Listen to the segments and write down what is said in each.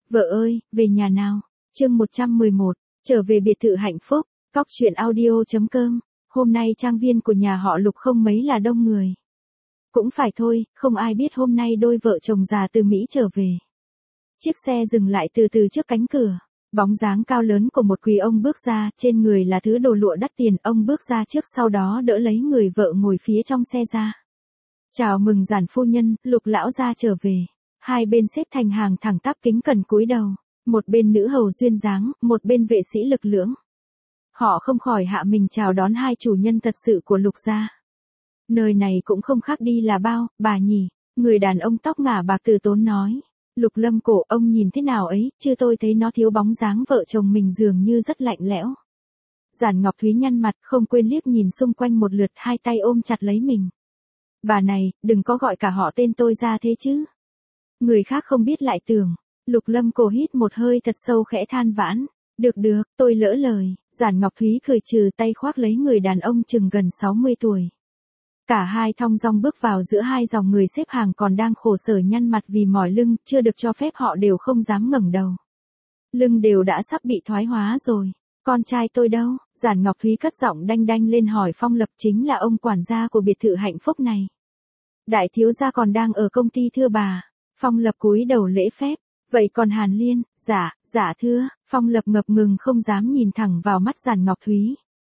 Vợ ơi, về nhà nào. Chương 111, trở về biệt thự hạnh phúc. Cóc truyện audio.com. Hôm nay trang viên của nhà họ Lục không mấy là đông người. Cũng phải thôi, không ai biết hôm nay đôi vợ chồng già từ Mỹ trở về. Chiếc xe dừng lại từ từ trước cánh cửa. Bóng dáng cao lớn của một quý ông bước ra, trên người là thứ đồ lụa đắt tiền. Ông bước ra trước, sau đó đỡ lấy người vợ ngồi phía trong xe ra. Chào mừng giản phu nhân, Lục lão gia trở về. Hai bên xếp thành hàng thẳng tắp kính cẩn cúi đầu. Một bên nữ hầu duyên dáng, một bên vệ sĩ lực lưỡng. Họ không khỏi hạ mình chào đón hai chủ nhân thật sự của Lục gia. Nơi này cũng không khác đi là bao, bà nhỉ. Người đàn ông tóc ngả bạc từ tốn nói. Lục Lâm Cổ, ông nhìn thế nào ấy, chứ tôi thấy nó thiếu bóng dáng vợ chồng mình dường như rất lạnh lẽo. Giản Ngọc Thúy nhăn mặt, không quên liếc nhìn xung quanh một lượt, hai tay ôm chặt lấy mình. Bà này, đừng có gọi cả họ tên tôi ra thế chứ. Người khác không biết lại tưởng. Lục Lâm Cổ hít một hơi thật sâu, khẽ than vãn. Được, tôi lỡ lời. Giản Ngọc Thúy cười trừ, tay khoác lấy người đàn ông chừng gần 60 tuổi. Cả hai thong dong bước vào giữa hai dòng người xếp hàng còn đang khổ sở nhăn mặt vì mỏi lưng, chưa được cho phép họ đều không dám ngẩng đầu. Lưng đều đã sắp bị thoái hóa rồi. Con trai tôi đâu? Giản Ngọc Thúy cất giọng đanh đanh lên hỏi Phong Lập, chính là ông quản gia của biệt thự hạnh phúc này. Đại thiếu gia còn đang ở công ty thưa bà. Phong Lập cúi đầu lễ phép. Vậy còn Hàn Liên? Dạ thưa. Phong Lập ngập ngừng không dám nhìn thẳng vào mắt Giản Ngọc Thúy.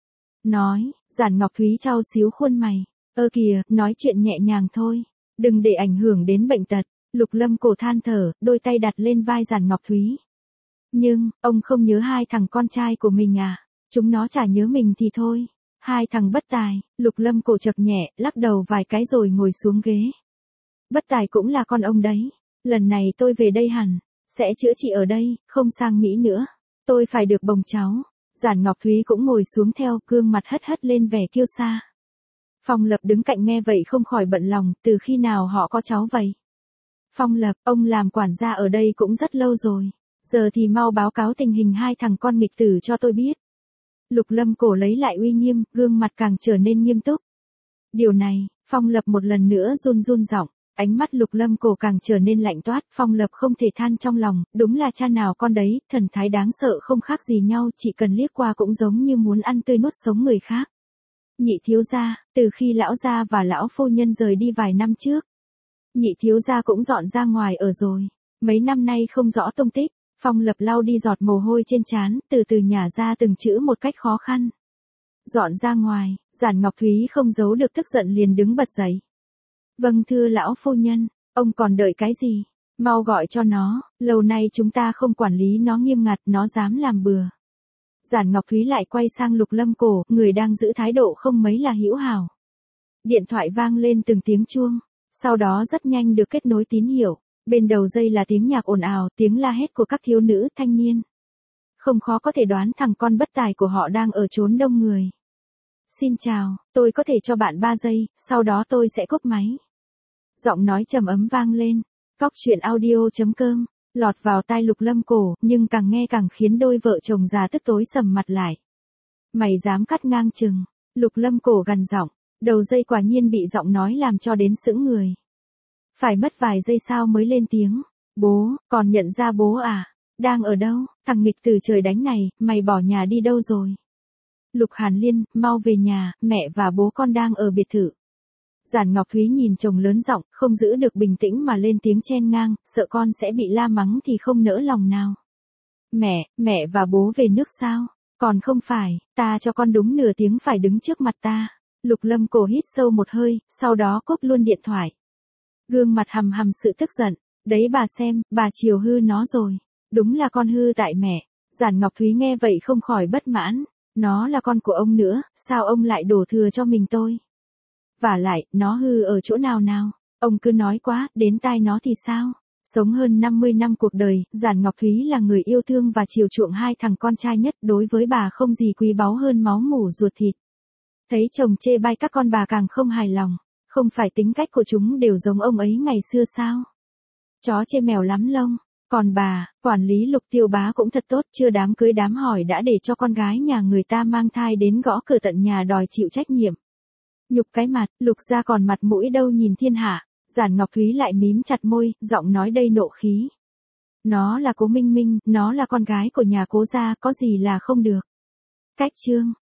Nói. Giản Ngọc Thúy chau xíu khuôn mày. Kìa, nói chuyện nhẹ nhàng thôi. Đừng để ảnh hưởng đến bệnh tật. Lục Lâm Cổ than thở, đôi tay đặt lên vai Giản Ngọc Thúy. Nhưng, ông không nhớ hai thằng con trai của mình à? Chúng nó chả nhớ mình thì thôi. Hai thằng bất tài. Lục Lâm Cổ chậc nhẹ, lắc đầu vài cái rồi ngồi xuống ghế. Bất tài cũng là con ông đấy. Lần này tôi về đây hẳn sẽ chữa trị ở đây, không sang Mỹ nữa. Tôi phải được bồng cháu. Giản Ngọc Thúy cũng ngồi xuống theo, gương mặt hất hất lên vẻ kiêu sa. Phong Lập đứng cạnh nghe vậy không khỏi bận lòng, từ khi nào họ có cháu vậy? Phong Lập, ông làm quản gia ở đây cũng rất lâu rồi. Giờ thì mau báo cáo tình hình hai thằng con nghịch tử cho tôi biết. Lục Lâm Cổ lấy lại uy nghiêm, gương mặt càng trở nên nghiêm túc. Điều này, Phong Lập một lần nữa run run giọng. Ánh mắt Lục Lâm Cổ càng trở nên lạnh toát. Phong Lập không thể than trong lòng, đúng là cha nào con đấy, thần thái đáng sợ không khác gì nhau, chỉ cần liếc qua cũng giống như muốn ăn tươi nuốt sống người khác. Nhị thiếu gia, từ khi lão gia và lão phu nhân rời đi vài năm trước, nhị thiếu gia cũng dọn ra ngoài ở rồi. Mấy năm nay không rõ tung tích. Phong Lập lau đi giọt mồ hôi trên trán, từ từ nhả ra từng chữ một cách khó khăn. Dọn ra ngoài. Giản Ngọc Thúy không giấu được tức giận liền đứng bật dậy. Vâng thưa lão phu nhân, ông còn đợi cái gì? Mau gọi cho nó, lâu nay chúng ta không quản lý nó nghiêm ngặt, nó dám làm bừa. Giản Ngọc Thúy lại quay sang Lục Lâm Cổ, người đang giữ thái độ không mấy là hữu hảo. Điện thoại vang lên từng tiếng chuông, sau đó rất nhanh được kết nối tín hiệu. Bên đầu dây là tiếng nhạc ồn ào, tiếng la hét của các thiếu nữ thanh niên. Không khó có thể đoán thằng con bất tài của họ đang ở chốn đông người. Xin chào, tôi có thể cho bạn 3 giây, sau đó tôi sẽ cúp máy. Giọng nói trầm ấm vang lên. Cóc truyện audio.com. Lọt vào tai Lục Lâm Cổ, nhưng càng nghe càng khiến đôi vợ chồng già tức tối sầm mặt lại. Mày dám cắt ngang chừng. Lục Lâm Cổ gằn giọng. Đầu dây quả nhiên bị giọng nói làm cho đến sững người. Phải mất vài giây sau mới lên tiếng. Bố, còn nhận ra bố à? Đang ở đâu? Thằng nghịch từ trời đánh này, mày bỏ nhà đi đâu rồi? Lục Hàn Liên, mau về nhà, mẹ và bố con đang ở biệt thự. Giản Ngọc Thúy nhìn chồng lớn giọng, không giữ được bình tĩnh mà lên tiếng chen ngang, sợ con sẽ bị la mắng thì không nỡ lòng nào. Mẹ và bố về nước sao? Còn không phải, ta cho con đúng nửa tiếng phải đứng trước mặt ta. Lục Lâm Cổ hít sâu một hơi, sau đó cúp luôn điện thoại. Gương mặt hầm hầm sự tức giận. Đấy bà xem, bà chiều hư nó rồi. Đúng là con hư tại mẹ. Giản Ngọc Thúy nghe vậy không khỏi bất mãn. Nó là con của ông nữa, sao ông lại đổ thừa cho mình tôi? Vả lại, nó hư ở chỗ nào nào? Ông cứ nói quá, đến tai nó thì sao? Sống hơn 50 năm cuộc đời, Giản Ngọc Thúy là người yêu thương và chiều chuộng hai thằng con trai nhất, đối với bà không gì quý báu hơn máu mủ ruột thịt. Thấy chồng chê bai các con bà càng không hài lòng. Không phải tính cách của chúng đều giống ông ấy ngày xưa sao? Chó chê mèo lắm lông. Còn bà, quản lý Lục Tiêu Bá cũng thật tốt, chưa đám cưới đám hỏi đã để cho con gái nhà người ta mang thai đến gõ cửa tận nhà đòi chịu trách nhiệm. Nhục cái mặt, Lục gia còn mặt mũi đâu nhìn thiên hạ. Giản Ngọc Thúy lại mím chặt môi, giọng nói đầy nộ khí. Nó là Cố Minh Minh, nó là con gái của nhà Cố gia, có gì là không được. Cách chương